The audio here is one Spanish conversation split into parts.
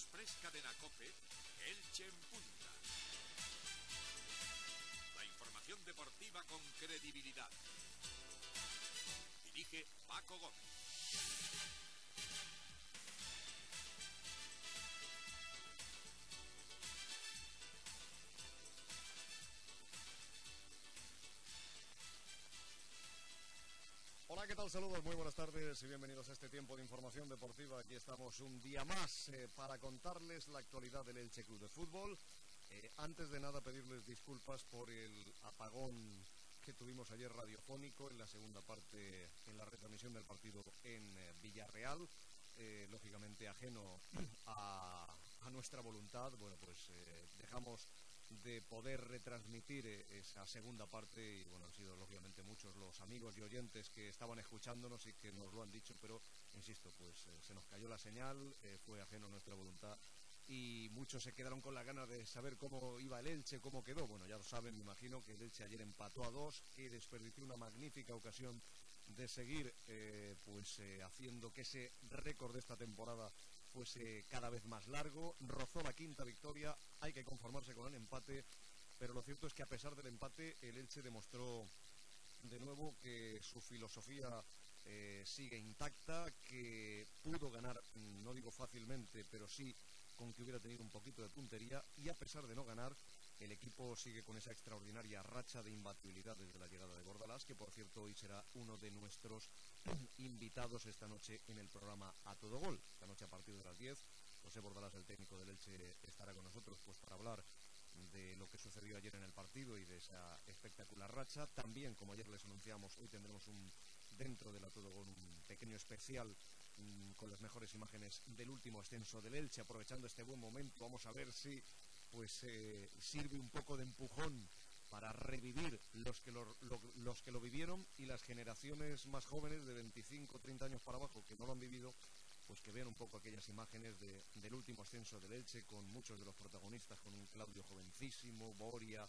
Express Cadena COPE, Elche en punta. La información deportiva con credibilidad. Dirige Paco Gómez. Hola, ¿qué tal? Saludos, muy buenas tardes y bienvenidos a este tiempo de información deportiva. Aquí estamos un día más para contarles la actualidad del Elche Club de Fútbol. Antes de nada, pedirles disculpas por el apagón que tuvimos ayer radiofónico en la segunda parte, en la retransmisión del partido en Villarreal. Lógicamente ajeno a nuestra voluntad. Bueno, pues dejamos de poder retransmitir esa segunda parte y bueno, han sido lógicamente muchos los amigos y oyentes que estaban escuchándonos y que nos lo han dicho, pero insisto, pues se nos cayó la señal, fue ajeno a nuestra voluntad y muchos se quedaron con la gana de saber cómo iba el Elche, cómo quedó. Bueno, ya lo saben, me imagino que el Elche ayer empató a 2, que desperdició una magnífica ocasión de seguir haciendo que ese récord de esta temporada fuese cada vez más largo. Rozó la quinta victoria, hay que conformarse con el empate, pero lo cierto es que a pesar del empate el Elche demostró de nuevo que su filosofía sigue intacta, que pudo ganar, no digo fácilmente, pero sí con que hubiera tenido un poquito de puntería, y a pesar de no ganar, el equipo sigue con esa extraordinaria racha de imbatibilidad desde la llegada de Bordalás, que por cierto hoy será uno de nuestros invitados esta noche en el programa A Todo Gol. Esta noche a partir de las 10, José Bordalás, el técnico del Elche, estará con nosotros pues para hablar de lo que sucedió ayer en el partido y de esa espectacular racha. También, como ayer les anunciamos, hoy tendremos dentro del A Todo Gol un pequeño especial con las mejores imágenes del último ascenso del Elche. Aprovechando este buen momento, vamos a ver si sirve un poco de empujón para revivir los que lo vivieron, y las generaciones más jóvenes de 25 o 30 años para abajo que no lo han vivido, pues que vean un poco aquellas imágenes del último ascenso del Elche, con muchos de los protagonistas, con un Claudio jovencísimo, Boria,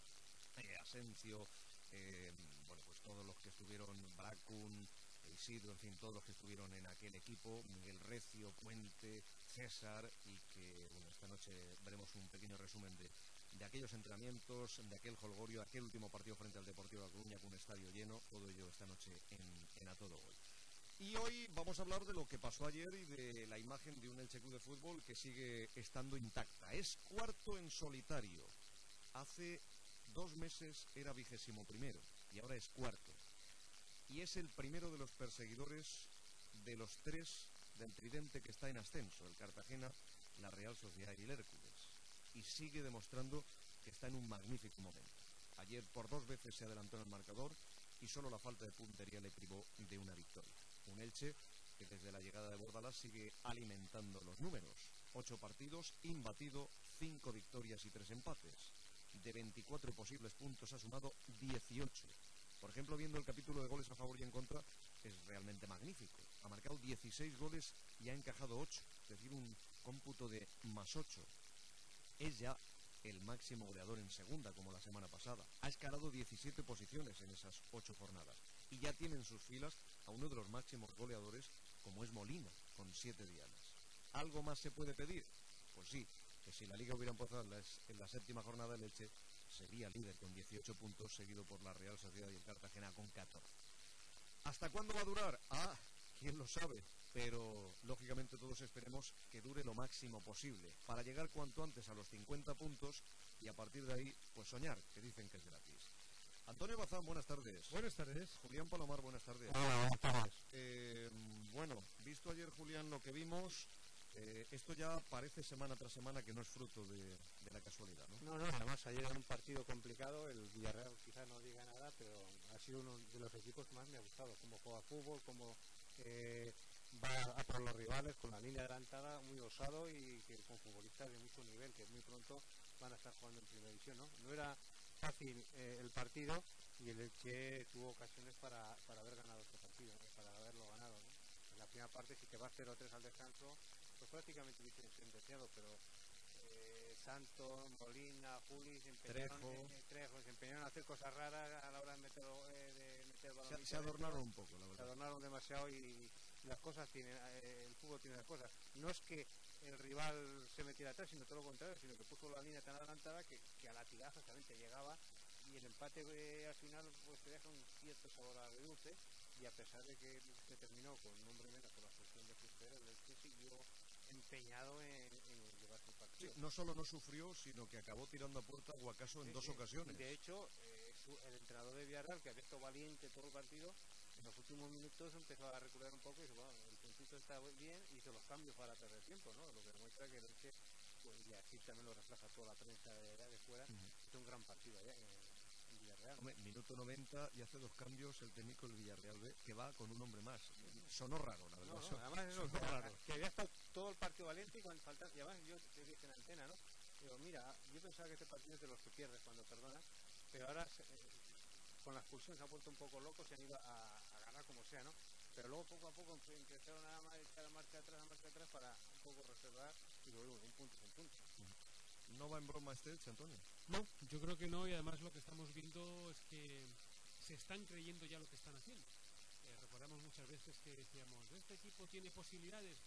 Asencio, bueno, pues todos los que estuvieron, Bracun, Isidro, en fin, todos los que estuvieron en aquel equipo, Miguel Recio, Puente, César, y que bueno, esta noche veremos un pequeño resumen de aquellos entrenamientos, de aquel jolgorio, aquel último partido frente al Deportivo de La Coruña con un estadio lleno, todo ello esta noche en A Todo Gol. Y hoy vamos a hablar de lo que pasó ayer y de la imagen de un Elche Club de Fútbol que sigue estando intacta. Es cuarto en solitario. Hace 2 meses era 21º y ahora es cuarto. Y es el primero de los perseguidores de los 3 del tridente que está en ascenso, el Cartagena, la Real Sociedad y el Hércules. Y sigue demostrando que está en un magnífico momento. Ayer por 2 veces se adelantó en el marcador y solo la falta de puntería le privó de una victoria. Un Elche que desde la llegada de Bordalás sigue alimentando los números. 8 partidos, imbatido, 5 victorias y 3 empates. De 24 posibles puntos ha sumado 18. Por ejemplo, viendo el capítulo de goles a favor y en contra, es realmente magnífico. Ha marcado 16 goles y ha encajado 8, es decir, un cómputo de +8. Es ya el máximo goleador en segunda, como la semana pasada. Ha escalado 17 posiciones en esas 8 jornadas. Y ya tiene en sus filas a uno de los máximos goleadores, como es Molina, con 7 dianas. ¿Algo más se puede pedir? Pues sí, que si la Liga hubiera empezado en la 7ª jornada, el Elche sería líder con 18 puntos, seguido por la Real Sociedad y el Cartagena con 14. ¿Hasta cuándo va a durar? Quién lo sabe, pero lógicamente todos esperemos que dure lo máximo posible, para llegar cuanto antes a los 50 puntos y a partir de ahí, pues soñar, que dicen que es gratis. Antonio Bazán, buenas tardes. Buenas tardes. Julián Palomar, buenas tardes. Hola, buenas tardes. Bueno, visto ayer, Julián, lo que vimos, esto ya parece semana tras semana que no es fruto de la casualidad, ¿no? No, además ayer era un partido complicado, el Villarreal quizás no diga nada, pero ha sido uno de los equipos que más me ha gustado, cómo juega fútbol, cómo va a por los rivales con la línea adelantada, muy osado y que con futbolistas de mucho nivel, que muy pronto van a estar jugando en primera división, ¿no? No era fácil el partido y el Elche tuvo ocasiones para haber ganado este partido, ¿no? Para haberlo ganado, ¿no? En la primera parte sí que va 0-3 al descanso, pues prácticamente sentenciado, pero Santos, Molina, Juli se empeñaron a hacer cosas raras a la hora de meter balón. Se adornaron un poco, la verdad. Se adornaron demasiado y las cosas tienen, el fútbol tiene las cosas. No es que el rival se metiera atrás, sino todo lo contrario, sino que puso la línea tan adelantada que a latigazos también te llegaba, y el empate al final pues te deja un cierto sabor agridulce, y a pesar de que se terminó con un hombre menos por la expulsión de Fuster, el Elche siguió empeñado en llevarse el partido. Sí, no solo no sufrió, sino que acabó tirando a puerta a Guacaso en dos ocasiones. Y de hecho, el entrenador de Villarreal, que había estado valiente todo el partido, en los últimos minutos empezó a recular un poco y dijo, bueno, el puntito está bien, y hizo los cambios para perder tiempo, ¿no? Lo que demuestra que el Elche, pues, y así también lo refleja toda la prensa de fuera, hizo un gran partido allá en Villarreal. Hombre, minuto 90 y hace dos cambios el técnico del Villarreal B, que va con un hombre más. Sonó raro, la verdad. No, además eso, que había estado todo el partido valiente, y cuando faltaba, y además yo te dije en la antena, ¿no? Digo, mira, yo pensaba que este partido es de los que pierdes cuando perdonas, pero ahora con la expulsión se ha puesto un poco loco, se han ido a ganar como sea, ¿no? Pero luego poco a poco empezaron a echar marcha atrás para un poco reservar, y luego un punto es un punto. ¿No va en broma este Elche, Antonio? No, yo creo que no, y además lo que estamos viendo es que se están creyendo ya lo que están haciendo. Recordamos muchas veces que decíamos, este equipo tiene posibilidades.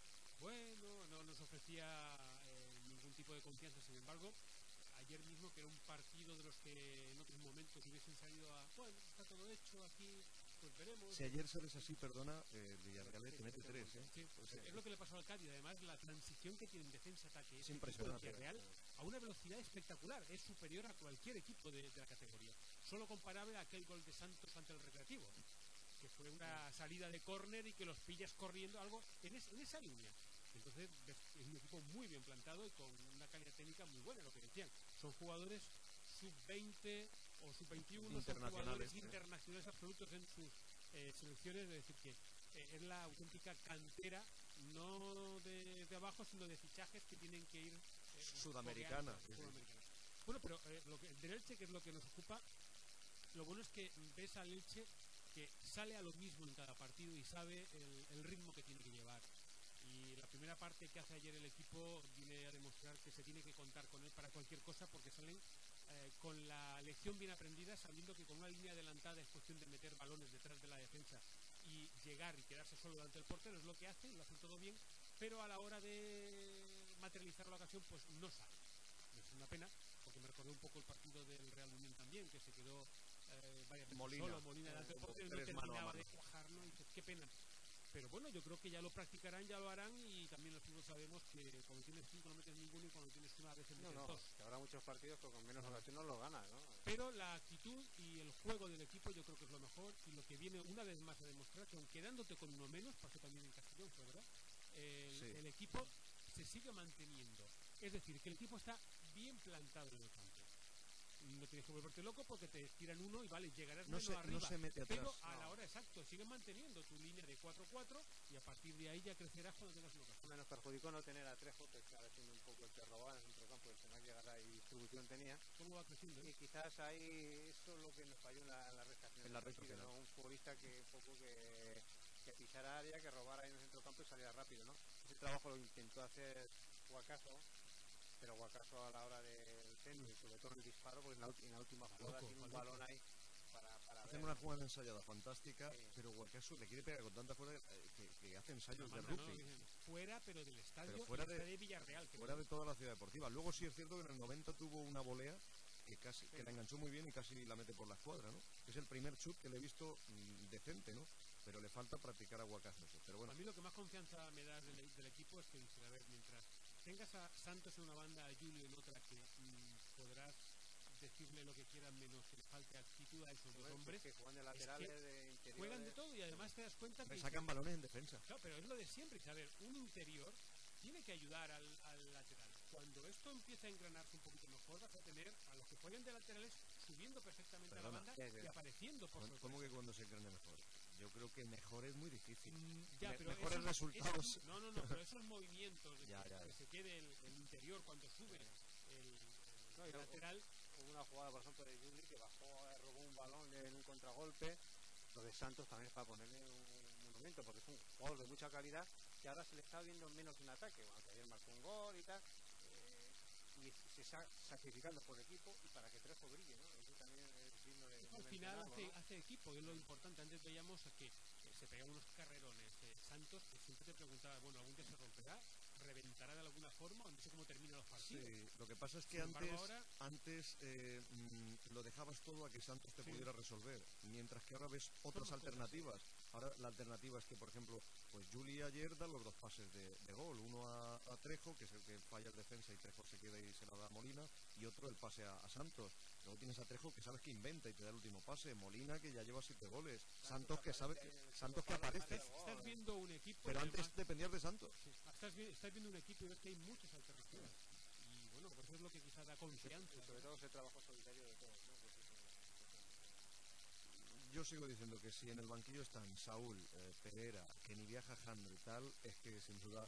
Bueno, no nos ofrecía ningún tipo de confianza. Sin embargo, ayer mismo, que era un partido de los que en otros momentos hubiesen salido a, bueno, está todo hecho aquí, pues veremos. Si ayer sales así, perdona, Villarreal te mete 3, ¿eh? Sí, pues es lo que le pasó al Cádiz. Además, la transición que tiene en defensa-ataque es impresionante. Villarreal a una velocidad espectacular, es superior a cualquier equipo de la categoría. Solo comparable a aquel gol de Santos ante el Recreativo, que fue una salida de córner y que los pillas corriendo, algo en esa línea. Entonces es un equipo muy bien plantado y con una calidad técnica muy buena, lo que decían. Son jugadores sub-20 o sub-21, son jugadores internacionales absolutos en sus selecciones, es decir, que es la auténtica cantera, no de abajo, sino de fichajes que tienen que ir sudamericana. Bueno, pero del Elche, que es lo que nos ocupa, lo bueno es que ves al Elche que sale a lo mismo en cada partido y sabe el ritmo que tiene que llevar. Y la primera parte que hace ayer el equipo viene a demostrar que se tiene que contar con él para cualquier cosa, porque salen con la lección bien aprendida, sabiendo que con una línea adelantada es cuestión de meter balones detrás de la defensa y llegar y quedarse solo delante del portero, es lo que hacen, lo hacen todo bien, pero a la hora de materializar la ocasión pues no sale. Es una pena, porque me recordó un poco el partido del Real Unión también, que se quedó varias veces Molina delante del portero y no terminaba de cuajarlo, y dices, qué pena. Pero bueno, yo creo que ya lo practicarán, ya lo harán, y también en el fútbol sabemos que cuando tienes 5 no metes ninguno, y cuando tienes una a veces metes 2. Que habrá muchos partidos que con menos ocasiones no lo ganas, ¿no? Pero la actitud y el juego del equipo yo creo que es lo mejor, y lo que viene una vez más a demostrar que aunque quedándote con uno menos, pasó también en Castellón, fue verdad, el equipo se sigue manteniendo. Es decir, que el equipo está bien plantado en el campo. No tienes que volverte loco porque te tiran uno y vale, llegarás menos arriba. No se mete atrás. Pero a la hora exacto, sigues manteniendo tu línea de 4-4 y a partir de ahí ya crecerás cuando tengas una ocasión. Menos perjudicó no tener a Trejo, que estaba haciendo un poco el que robaba en el centrocampo, el que más llegada y distribución tenía. ¿Cómo va creciendo? Y quizás ahí eso es lo que nos falló en la recta final. En la recta final. Un futbolista que un poco que pisara área, que robara ahí en el centrocampo y saliera rápido, ¿no? Ese trabajo lo intentó hacer Guacaso, pero Guacaso a la hora del centro y sobre todo el disparo, porque en la última jugada tiene un balón ahí para hacen una jugada ensayada fantástica, pero Guacaso le quiere pegar con tanta fuerza que hace ensayos de rugby. Fuera, pero del estadio, pero fuera de Villarreal. Fuera de toda la ciudad deportiva. Luego sí es cierto que en el 90 tuvo una volea que la enganchó muy bien y casi la mete por la escuadra, ¿no? Es el primer chut que le he visto decente, ¿no? Pero le falta practicar a Guacaso. Pero bueno. A mí lo que más confianza me da del equipo es que dice, a ver, mientras tengas a Santos en una banda, a Julio en otra, que podrás decirle lo que quieran menos que le falte actitud a esos dos hombres, que juegan de laterales, de interiores, juegan de todo, y además te das cuenta que sacan balones en defensa. Claro, pero es lo de siempre, que a ver, un interior tiene que ayudar al lateral. Cuando esto empieza a engranarse un poquito mejor, vas a tener a los que jueguen de laterales subiendo perfectamente a la banda y apareciendo por sorpresa. ¿Cómo que cuando se engrane mejor? Yo creo que mejor es muy difícil. Pero mejores resultados. No, pero esos movimientos de que se quede el interior cuando sube el lateral. Hubo una jugada, por ejemplo, de Juli que bajó, robó un balón en un contragolpe. Lo de Santos también es para ponerle un monumento, porque es un jugador de mucha calidad que ahora se le está viendo menos en ataque, aunque ayer marcó un gol y tal, y se está sacrificando por el equipo y para que Trejo brille, ¿no? Eso también es digno de al final ¿no? hace equipo, es lo importante. Antes veíamos que se pegaban unos carrerones Santos, que siempre te preguntaba, bueno, algún día se romperá, reventará de alguna forma, o no sé cómo terminan los partidos. Sí, lo que pasa es que Sin embargo, antes lo dejabas todo a que Santos te pudiera resolver, mientras que ahora ves otras alternativas. Ahora la alternativa es que, por ejemplo, pues Juli ayer da los 2 pases de gol, uno a Trejo, que es el que falla el defensa y Trejo se queda y se la da a Molina, y otro el pase a Santos. Luego tienes a Trejo, que sabes que inventa y te da el último pase, Molina, que ya lleva 7 goles, Santos que aparece. Estás viendo un equipo, pero antes dependías de Santos. Sí, estás viendo un equipo y ves que hay muchas alternativas. Y bueno, pues eso es lo que quizás da confianza. Sobre todo ese trabajo solidario de todos, ¿no? Yo sigo diciendo que si en el banquillo están Saúl, Pereira, que ni viaja Jandro y tal, es que sin duda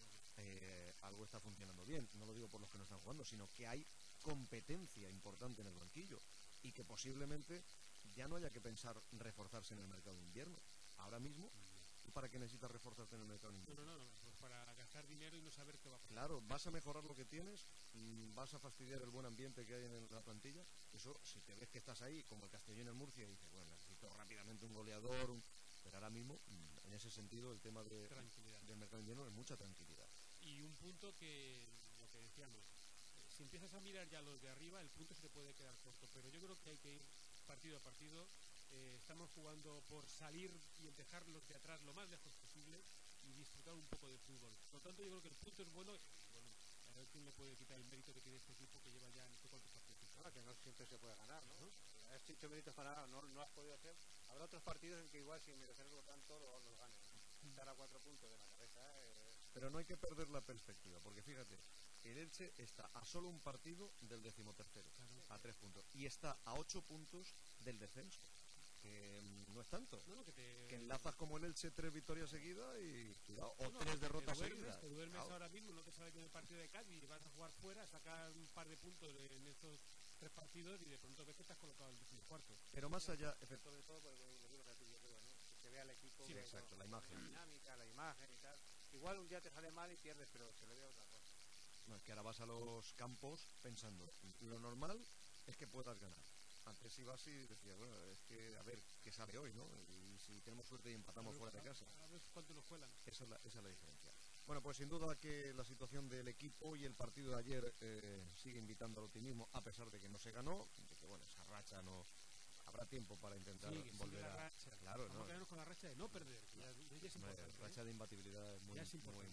algo está funcionando bien. No lo digo por los que no están jugando, sino que hay competencia importante en el banquillo y que posiblemente ya no haya que pensar reforzarse en el mercado de invierno. Ahora mismo, ¿tú para qué necesitas reforzarte en el mercado de invierno? No, pues para gastar dinero y no saber qué va a pasar. Claro, vas a mejorar lo que tienes, vas a fastidiar el buen ambiente que hay en la plantilla. Eso, si te ves que estás ahí, como el Castellón en Murcia, y dices, bueno, necesito rápidamente un goleador, pero ahora mismo, en ese sentido, el tema del mercado de invierno es mucha tranquilidad. Y un punto que, lo que decíamos, si empiezas a mirar ya los de arriba, el punto se te puede quedar corto, pero yo creo que hay que ir partido a partido. Estamos jugando por salir y dejar los de atrás lo más lejos posible y disfrutar un poco de fútbol. Por lo tanto, yo creo que el punto es bueno. Bueno, a ver quién le puede quitar el mérito que tiene este equipo que lleva ya no sé cuántos partidos. Que no siempre se puede ganar, ¿no? Has hecho méritos para nada, no has podido hacer. Habrá otros partidos en que igual sin merecerlo tanto los ganes, ¿no? Estar a 4 puntos de la cabeza. Pero no hay que perder la perspectiva, porque fíjate, el Elche está a solo un partido del 13º, a 3 puntos, y está a 8 puntos del descenso. Que no es tanto, que enlazas como el Elche 3 victorias seguidas y cuidado, o 3 derrotas seguidas. Te duermes ahora mismo, no te sabes que en el partido de Cádiz vas a jugar fuera, sacar un par de puntos en estos 3 partidos y de pronto ves que te has colocado el 14º. Pero más allá, sobre todo por lo que yo creo, ¿no? Que se vea el equipo, sí, exacto, la imagen, dinámica, la imagen y tal. Igual un día te sale mal y pierdes, pero se le ve otra cosa. No, es que ahora vas a los campos pensando, lo normal es que puedas ganar. Antes ibas y decías, bueno, es que a ver qué sale hoy, ¿no? Y si tenemos suerte y empatamos fuera de casa. A ver cuánto nos cuelan. Esa es la diferencia. Bueno, pues sin duda que la situación del equipo y el partido de ayer sigue invitando al optimismo, a pesar de que no se ganó, de que bueno, esa racha no habrá tiempo para intentar volver a racha. Claro, vamos a quedarnos con la racha de no perder, que ya es importante. Racha de imbatibilidad es muy importante.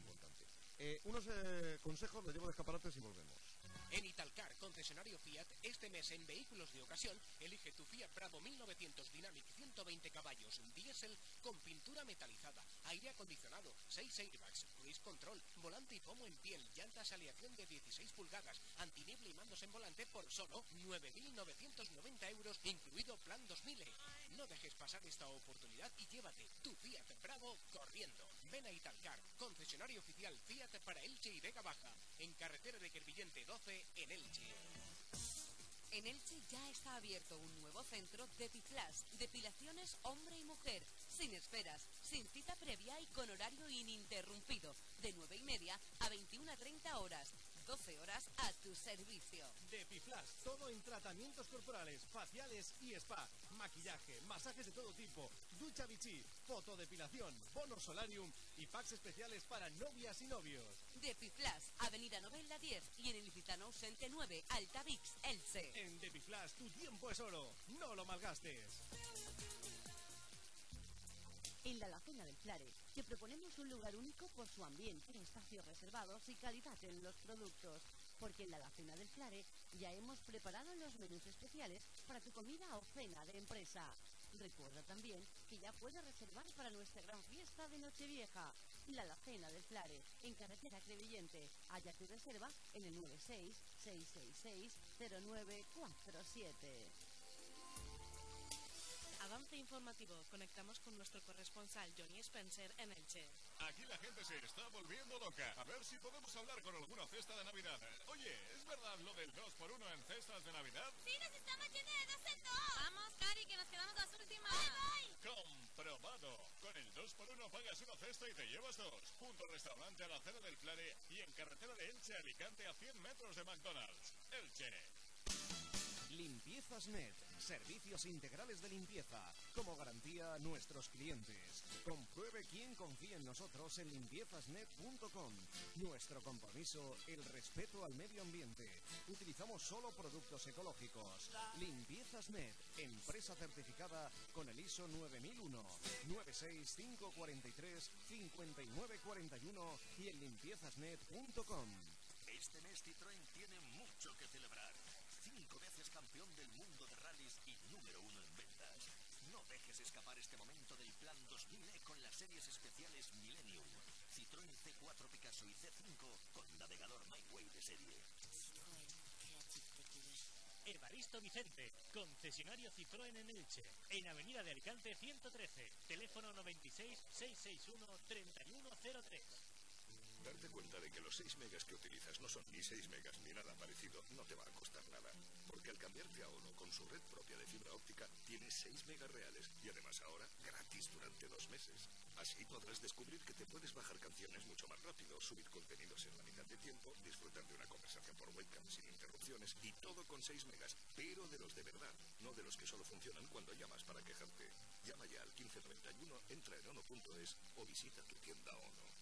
Unos consejos, los llevo de escaparates y volvemos. En Italcar, concesionario Fiat, este mes en vehículos de ocasión, elige tu Fiat Bravo 1900 Dynamic 120 caballos, diésel con pintura metalizada, aire acondicionado, 6 airbags, cruise control, volante y pomo en piel, llantas aleación de 16 pulgadas, antiniebla y mandos en volante por solo 9.990 euros, incluido plan 2000. No dejes pasar esta oportunidad y llévate tu Fiat Bravo corriendo. Ven a Italcar, concesionario oficial Fiat para Elche y Vega Baja, en carretera de Crevillente 12 en Elche. En Elche ya está abierto un nuevo centro de Piflas, depilaciones hombre y mujer, sin esperas, sin cita previa y con horario ininterrumpido, de 9:30 a 21:30 horas. 12 horas a tu servicio. Depiflash, todo en tratamientos corporales, faciales y spa, maquillaje, masajes de todo tipo, ducha Vichy, fotodepilación, bono solarium y packs especiales para novias y novios. Depiflash, Avenida Novella 10 y en el Ilicitano Ausente 9, Altavix, Elche. En Depiflash tu tiempo es oro, no lo malgastes. En la Alacena del Flare te proponemos un lugar único por su ambiente, espacios reservados y calidad en los productos. Porque en la Alacena del Flare ya hemos preparado los menús especiales para tu comida o cena de empresa. Recuerda también que ya puedes reservar para nuestra gran fiesta de Nochevieja. La Alacena del Flare, en carretera Crevillente. Haya tu reserva en el 96-666-0947. Avance informativo. Conectamos con nuestro corresponsal Johnny Spencer en Elche. Aquí la gente se está volviendo loca. A ver si podemos hablar con alguna cesta de Navidad. Oye, ¿es verdad lo del 2x1 en cestas de Navidad? ¡Sí, nos estamos yendo de 2 en 2! ¡Vamos, Cari, que nos quedamos las últimas! ¡Voy! ¡Comprobado! Con el 2x1 pagas una cesta y te llevas 2. Junto al restaurante Alacena del Flare y en carretera de Elche a Alicante a 100 metros de McDonald's. Elche. Limpiezas Net, servicios integrales de limpieza, como garantía a nuestros clientes. Compruebe quién confía en nosotros en limpiezasnet.com. Nuestro compromiso, el respeto al medio ambiente. Utilizamos solo productos ecológicos. Limpiezas Net, empresa certificada con el ISO 9001, 96543 5941 y en limpiezasnet.com. Este mes Citroën tiene mucho que celebrar. 5 veces campeón del mundo de rallies y número 1 en ventas. No dejes escapar este momento del Plan 2000E con las series especiales Millennium, Citroën C4 Picasso y C5 con navegador MyWay de serie. Evaristo Vicente, concesionario Citroën en Elche, en Avenida de Alicante 113, teléfono 96 661 3103. Darte cuenta de que los 6 megas que utilizas no son ni 6 megas ni nada parecido no te va a costar nada. Porque al cambiarte a ONO con su red propia de fibra óptica, tienes 6 megas reales y además ahora gratis durante 2 meses. Así podrás descubrir que te puedes bajar canciones mucho más rápido, subir contenidos en la mitad de tiempo, disfrutar de una conversación por webcam sin interrupciones y todo con 6 megas, pero de los de verdad, no de los que solo funcionan cuando llamas para quejarte. Llama ya al 1591, entra en ono.es o visita tu tienda ONO.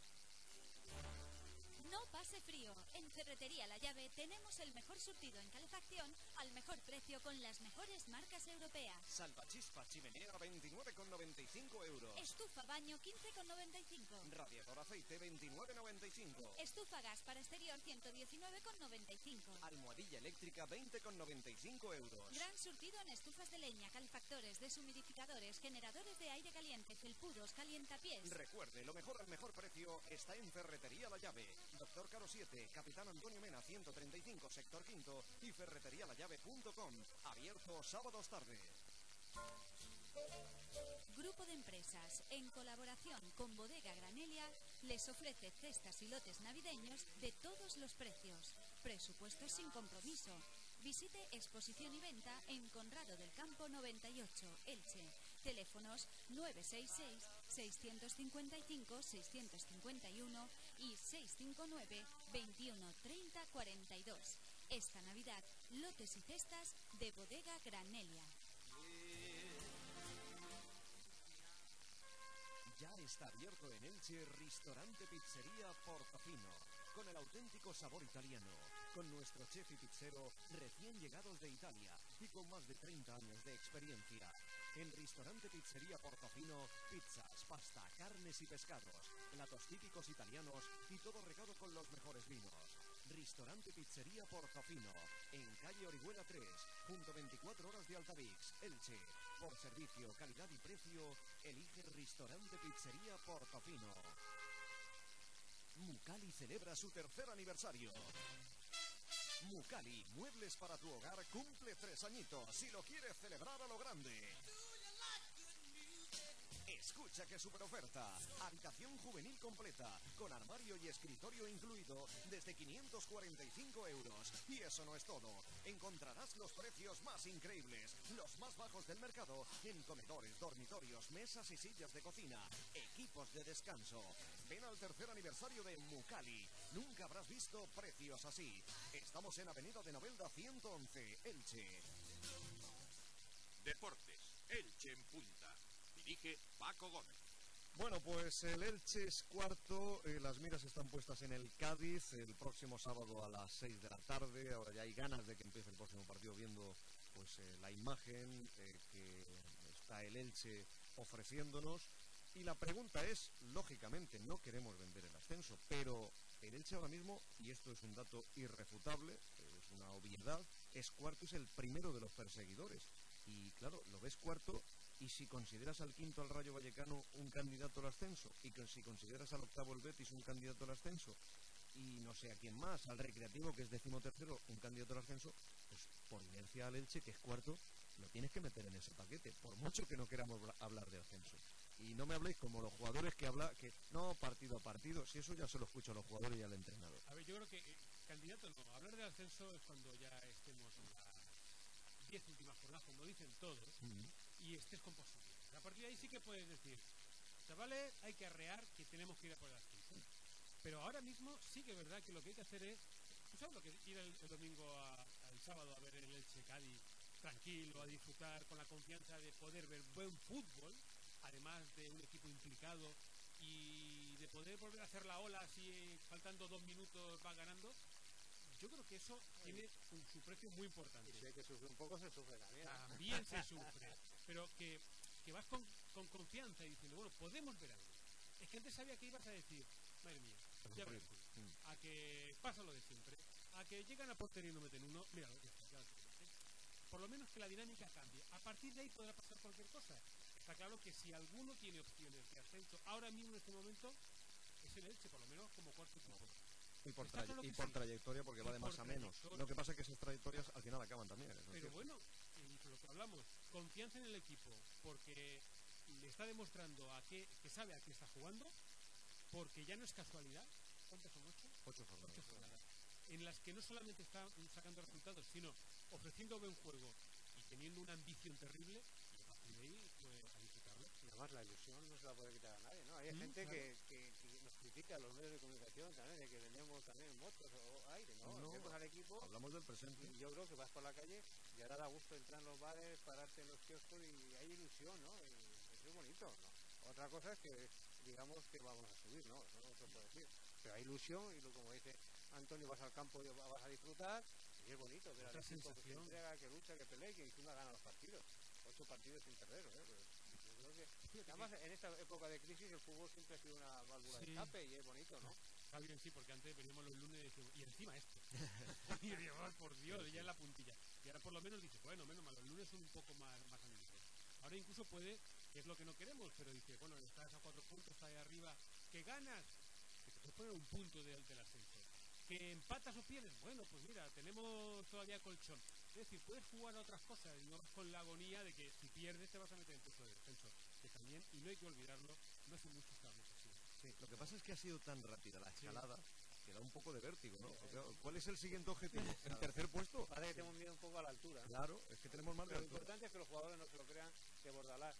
No pase frío. En Ferretería La Llave tenemos el mejor surtido en calefacción al mejor precio con las mejores marcas europeas. Salvachispa chimenea 29,95 euros. Estufa baño 15,95. Radiador aceite 29,95. Estufa gas para exterior 119,95. Almohadilla eléctrica 20,95 euros. Gran surtido en estufas de leña, calefactores, deshumidificadores, generadores de aire caliente, felpudos, calientapiés. Recuerde, lo mejor al mejor precio está en Ferretería La Llave. Doctor Caro 7, Capitán Antonio Mena 135, sector quinto y ferreterialayave.com. Abierto sábados tarde. Grupo de Empresas, en colaboración con Bodega Granelia, les ofrece cestas y lotes navideños de todos los precios. Presupuestos sin compromiso. Visite exposición y venta en Conrado del Campo 98, Elche. Teléfonos 966-655-651 y 659-2130-42. Esta Navidad, lotes y cestas de Bodega Granelia. Ya está abierto en Elche Ristorante Pizzería Portofino, con el auténtico sabor italiano, con nuestro chef y pizzero recién llegados de Italia y con más de 30 años de experiencia. En Ristorante Pizzería Portofino, pizzas, pasta, carnes y pescados, platos típicos italianos y todo regado con los mejores vinos. Ristorante Pizzería Portofino, en calle Orihuela 3, junto 24 horas de Altavix, Elche. Por servicio, calidad y precio, elige Ristorante Pizzería Portofino. Mucali celebra su 3er aniversario. Mucali, muebles para tu hogar, cumple 3 añitos y lo quieres celebrar a lo grande. Escucha qué super oferta. Habitación juvenil completa, con armario y escritorio incluido, desde 545 euros. Y eso no es todo. Encontrarás los precios más increíbles, los más bajos del mercado, en comedores, dormitorios, mesas y sillas de cocina, equipos de descanso. Ven al 3er aniversario de Mucali. Nunca habrás visto precios así. Estamos en Avenida de Novelda 111, Elche. Deportes, Elche en punta. Dirige Paco Gómez. Bueno, pues el Elche es cuarto, las miras están puestas en el Cádiz el próximo sábado a las 6 de la tarde. Ahora ya hay ganas de que empiece el próximo partido, viendo pues la imagen que está el Elche ofreciéndonos. Y la pregunta es, lógicamente, no queremos vender el ascenso, pero el Elche ahora mismo, y esto es un dato irrefutable, es una obviedad, es cuarto, es el primero de los perseguidores. Y claro, lo ves cuarto, y si consideras al quinto, al Rayo Vallecano, un candidato al ascenso, y si consideras al octavo, el Betis, un candidato al ascenso, y no sé a quién más, al Recreativo, que es 13º, un candidato al ascenso, pues por inercia al Elche, que es cuarto, lo tienes que meter en ese paquete, por mucho que no queramos hablar de ascenso. Y no me habléis como los jugadores que no, partido a partido, si eso ya se lo escucho a los jugadores y al entrenador. A ver, yo creo que candidato no, hablar de ascenso es cuando ya estemos en las 10 últimas jornadas, como dicen todos, y estés con posibilidades. A partir de ahí sí que puedes decir, chavales, hay que arrear que tenemos que ir a por el ascenso. Pero ahora mismo sí que es verdad que lo que hay que hacer es, ¿tú sabes lo que es ir el domingo al sábado a ver el Elche Cádiz tranquilo, a disfrutar con la confianza de poder ver buen fútbol, además de un equipo implicado y de poder volver a hacer la ola si faltando 2 minutos va ganando. Yo creo que eso tiene su precio muy importante. Y si hay que sufrir un poco, se sufre también. También se sufre, pero que vas con confianza y diciendo, bueno, podemos ver algo. Es que antes sabía que ibas a decir, madre mía, ya verás tú, a que pasa lo de siempre, a que llegan a portería y no meten uno, mira, ya está, claro. Por lo menos que la dinámica cambie. A partir de ahí podrá pasar cualquier cosa. Está claro que si alguno tiene opciones de ascenso ahora mismo en este momento, es el Elche, por lo menos como cuarto equipo. Y por trayectoria, porque va de más a menos. Lo que pasa es que esas trayectorias al final acaban también. Pero bueno, lo que hablamos, confianza en el equipo, porque le está demostrando que sabe a qué está jugando, porque ya no es casualidad. ¿Cuántas son? 8? 8 jornadas. En las que no solamente está sacando resultados, sino ofreciendo buen juego y teniendo una ambición terrible, y a partir de ahí, pues, a disfrutarlo. Y además la ilusión no se la puede quitar a nadie, ¿no? Hay gente claro. que nos critica a los medios de comunicación también, de que vendemos también motos o aire, ¿no? No, al equipo, hablamos del presente. Y yo creo que vas por la calle y ahora da gusto entrar en los bares, pararte en los kioscos y hay ilusión, ¿no? Y eso es bonito, ¿no? Otra cosa es que digamos que vamos a subir, ¿no? Eso no se puede decir. Pero hay ilusión y como dice Antonio, vas al campo y vas a disfrutar y es bonito ver al equipo que se entrega, que lucha, que pelea y que encima gana los partidos. 8 partidos sin perder, ¿eh? Pues yo creo que además en esta época de crisis el fútbol siempre ha sido una válvula de escape y es bonito, ¿no? Está bien, sí, porque antes veníamos los lunes y decíamos, y encima esto. Y decíamos, por Dios, ya es la puntilla. Y ahora por lo menos dice, bueno, menos mal, los lunes son un poco más amenitos. Ahora incluso puede, que es lo que no queremos, pero dice, bueno, estás a 4 puntos, estás ahí arriba, que ganas, que te puedes poner un punto del ascenso. Que empatas o pierdes, bueno, pues mira, tenemos todavía colchón. Es decir, puedes jugar a otras cosas y no vas con la agonía de que si pierdes te vas a meter en puesto de descenso. Que también, y no hay que olvidarlo, no hace mucho estábamos así. Sí, lo que pasa es que ha sido tan rápida la escalada que da un poco de vértigo, ¿no? ¿Cuál es el siguiente objetivo? ¿El tercer puesto? Parece que tenemos miedo un poco a la altura, ¿no? Claro, es que tenemos más de altura. Lo importante es que los jugadores no se lo crean, que Bordalás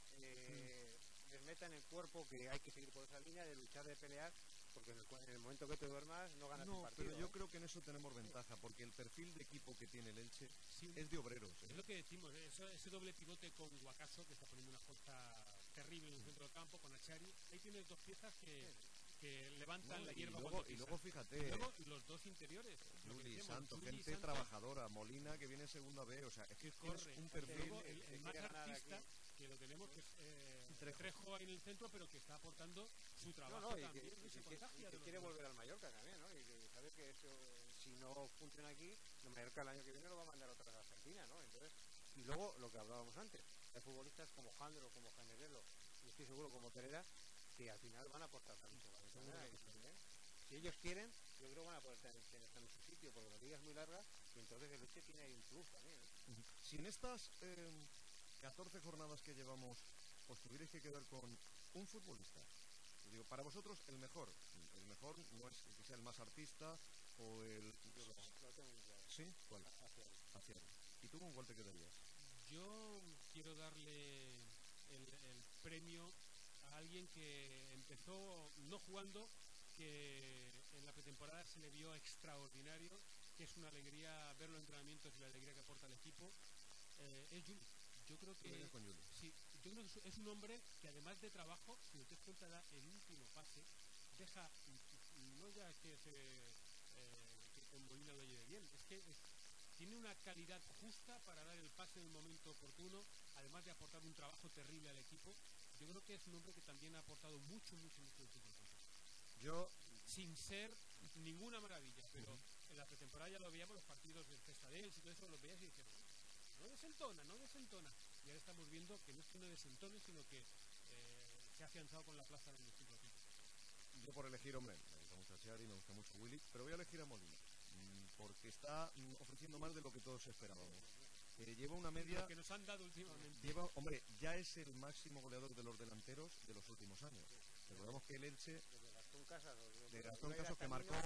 les meta en el cuerpo que hay que seguir por esa línea de luchar, de pelear, porque en el momento que te duermas no ganas el partido. Pero yo creo que en eso tenemos ventaja, porque el perfil de equipo que tiene el Elche es de obreros. Es lo que decimos, ese doble pivote con Guacaso, que está poniendo una fuerza terrible en el centro del campo, con Achari, ahí tienes 2 piezas que levantan la hierba y luego fíjate, luego los 2 interiores, Juli Santos, gente trabajadora, Molina que viene en segunda B, o sea, es que corre un perfil. Luego el más artista que lo tenemos, que es Trejo ahí en el centro, pero que está aportando su trabajo también, y que quiere volver al Mallorca también, ¿no? Y que sabe que eso, si no funciona aquí, el Mallorca el año que viene lo va a mandar a otra Argentina, ¿no? Entonces, y luego lo que hablábamos antes, hay futbolistas como Jandro, como Generelo, y estoy seguro como Terera, que al final van a aportar también su granito de arena. Si ellos quieren, yo creo que van a poder tener en su sitio, porque la liga es muy larga, y entonces el Elche tiene ahí un plus también, ¿eh? Si en estas 14 jornadas que llevamos os tuvierais que quedar con un futbolista, os digo, para vosotros el mejor no es que sea el más artista o el... Yo lo tengo muy claro. ¿Sí? ¿Cuál? Hacia ¿Y tú con cuál te quedarías? Yo quiero darle el premio a alguien que empezó no jugando, que en la pretemporada se le vio extraordinario, que es una alegría ver los entrenamientos y la alegría que aporta al equipo, es Juli. Yo creo que sí, yo creo que es un hombre que además de trabajo, si usted cuenta, da el último pase, deja, no ya que con Molina lo lleve bien, es que tiene una calidad justa para dar el pase en el momento oportuno, además de aportar un trabajo terrible al equipo. Yo creo que es un hombre que también ha aportado mucho en el fútbol francés. Yo, sin ser ninguna maravilla, pero en la pretemporada ya lo veíamos, los partidos del Cestadels y todo eso, los veías y decías, no desentona. Y ahora estamos viendo que no es que no desentone, sino que se ha afianzado con la plaza en el ciclo. Yo por elegir, hombre, me gusta mucho Achari, me gusta mucho Willy, pero voy a elegir a Molina, porque está ofreciendo más de lo que todos esperábamos. Lleva una media... Lo que nos han dado últimamente. Hombre, ya es el máximo goleador de los delanteros de los últimos años. Recordamos que el Elche... De Gastón Casas, que marcó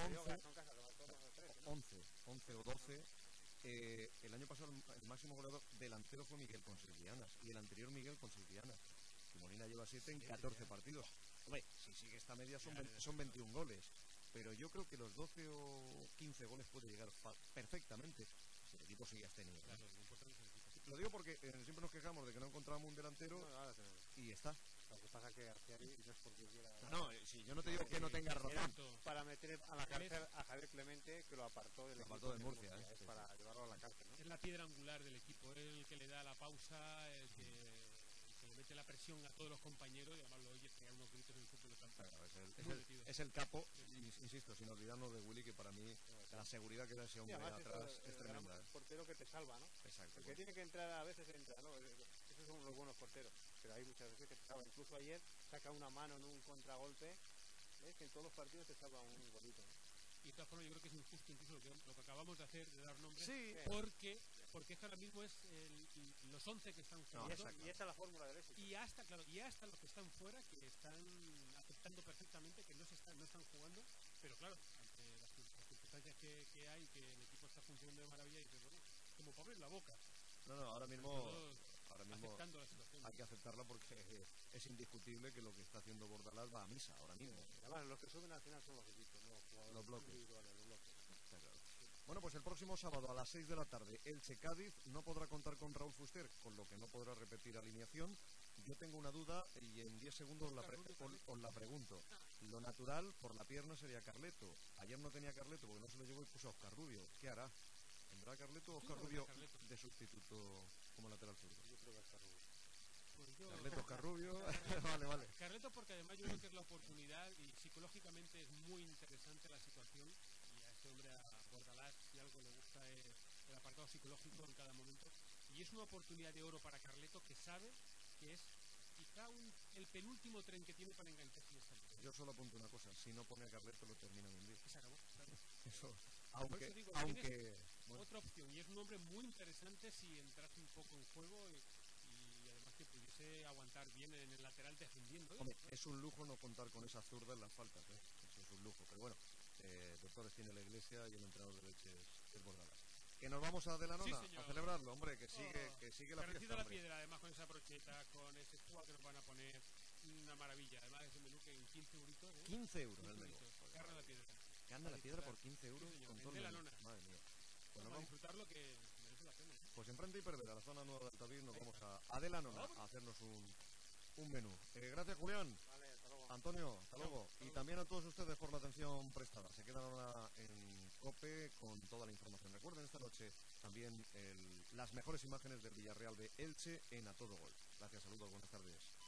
11 o 12... el año pasado el máximo goleador delantero fue Miguel Conselvianas y el anterior Miguel Conselvianas. Y Molina lleva 7 en 14 partidos. Hombre, si sigue esta media son 21 goles. Pero yo creo que los 12 o 15 goles puede llegar perfectamente. si el equipo sigue a este nivel. Claro, lo importante es el equipo. Lo digo porque siempre nos quejamos de que no encontramos un delantero y está. Lo que pasa es que García no es porque quiera... No, si yo no te digo que no tengas razón. Para meter a la cárcel a Javier Clemente, que lo apartó del equipo de Murcia. Es para llevarlo a la cárcel, ¿no? Es la piedra angular del equipo, es el que le da la pausa, el que le mete la presión a todos los compañeros y además lo oyes pegar unos gritos en el fútbol de campo. Es el capo, insisto, sin olvidarnos de Willy, que para mí la seguridad que da ese hombre atrás es tremenda. Es portero que te salva, ¿no? Exacto. El que tiene que entrar a veces entra, ¿no? Esos son los buenos porteros, pero hay muchas veces que te salva. Incluso ayer saca una mano en un contragolpe, ¿ves? Que en todos los partidos te salva un golito, ¿no? Y de todas formas yo creo que es injusto incluso lo que acabamos de hacer, de dar nombres, sí, porque es que ahora mismo es los 11 que están jugando. Y esta es la fórmula del éxito. Y hasta los que están fuera, que están aceptando perfectamente que no están jugando, pero claro, ante las circunstancias que hay, que el equipo está funcionando de maravilla, y dices, bueno, como para abrir la boca. No, ahora mismo aceptando la situación. Hay que aceptarla porque es indiscutible que lo que está haciendo Bordalás va a misa ahora mismo. Además, los que suben al final son los equipos, ¿no? Los bloques. Bueno, pues el próximo sábado a las 6 de la tarde, Elche-Cádiz no podrá contar con Raúl Fuster, con lo que no podrá repetir alineación. Yo tengo una duda y en 10 segundos os la pregunto. Lo natural por la pierna sería Carleto. Ayer no tenía Carleto porque no se lo llevó y puso a Oscar Rubio. ¿Qué hará? ¿Tendrá Carleto o Oscar Rubio de sustituto como lateral zurdo? Yo creo que Oscar Rubio. Carleto, Oscar Rubio. vale. Carleto porque además yo creo que es la oportunidad y psicológicamente es muy interesante la situación y a este hombre, a Bordalás, si algo le gusta es el apartado psicológico en cada momento y es una oportunidad de oro para Carleto que sabe que es quizá el penúltimo tren que tiene para engancharse en esta liga. Yo solo apunto una cosa, si no pone a Carleto lo termina en un día. Se acabó, claro. Eso, aunque digo, bueno. Otra opción y es un hombre muy interesante si entrase un poco en juego y además que pudiese aguantar bien en el lateral defendiendo. Hombre, es un lujo no contar con esa zurda en las faltas, ¿eh? Eso es un lujo, pero bueno, doctores tiene la Iglesia y el entrenador de Leche es Bordalás. Que nos vamos a De la Nona a celebrarlo, hombre, que sigue la fiesta. La piedra, además con esa brocheta, con ese jugo que nos van a poner, una maravilla. Además ese menú que en 15 euritos. 15 euros el menú. Carne a la piedra. Carne a la piedra por 15 euros con todo De la Nona. Madre mía. Pues vamos a disfrutarlo que merece la pena. Pues enfrente y perder a la zona nueva de Altavir nos vamos a De la Nona a hacernos un menú. Gracias, Julián. Vale, hasta luego. Antonio, hasta luego. Y también a todos ustedes por la atención prestada. Se quedan ahora en COPE con toda la información. Recuerden esta noche también las mejores imágenes del Villarreal de Elche en A Todo Gol. Gracias, saludos, buenas tardes.